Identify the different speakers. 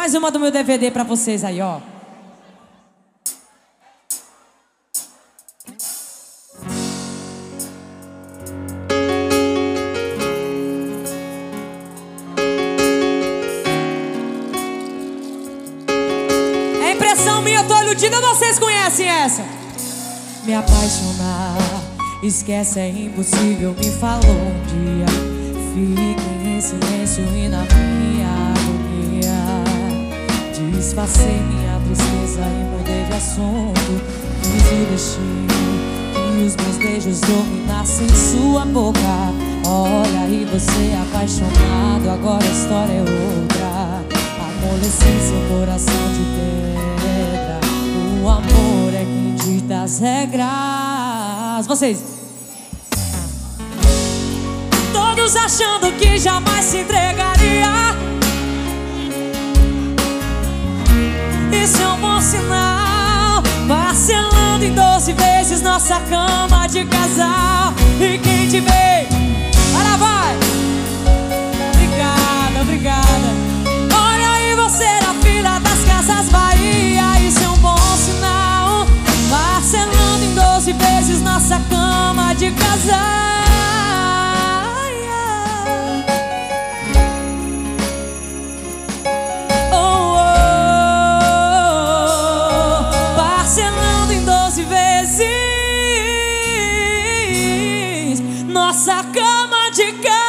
Speaker 1: Mais uma do meu DVD pra vocês aí, ó. É impressão minha, eu tô iludida, vocês conhecem essa? Me apaixonar, esquece, é impossível, me falou um dia. Fiquei em silêncio e na minha agonia disfarcei minha tristeza e mudei de assunto. Fiz o destino e os meus beijos dominassem sua boca. Olha aí você apaixonado, agora a história é outra. Amoleci seu coração de pedra. O amor é quem dita as regras. Vocês todos achando que jamais se entregaria. Isso é um bom sinal. Parcelando em 12 vezes nossa cama de casal. E quem te vê, ela vai. Obrigada, obrigada. Olha aí você na fila das Casas Bahia. Isso é um bom sinal. Parcelando em 12 vezes nossa cama de casal. Nossa cama de casa.